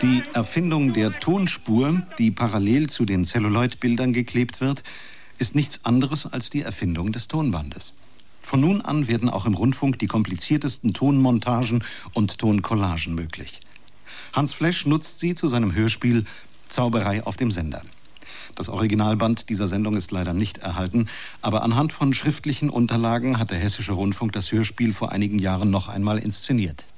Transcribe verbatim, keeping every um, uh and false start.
Die Erfindung der Tonspur, die parallel zu den Celluloid-Bildern geklebt wird, ist nichts anderes als die Erfindung des Tonbandes. Von nun an werden auch im Rundfunk die kompliziertesten Tonmontagen und Toncollagen möglich. Hans Flesch nutzt sie zu seinem Hörspiel Zauberei auf dem Sender. Das Originalband dieser Sendung ist leider nicht erhalten, aber anhand von schriftlichen Unterlagen hat der Hessische Rundfunk das Hörspiel vor einigen Jahren noch einmal inszeniert.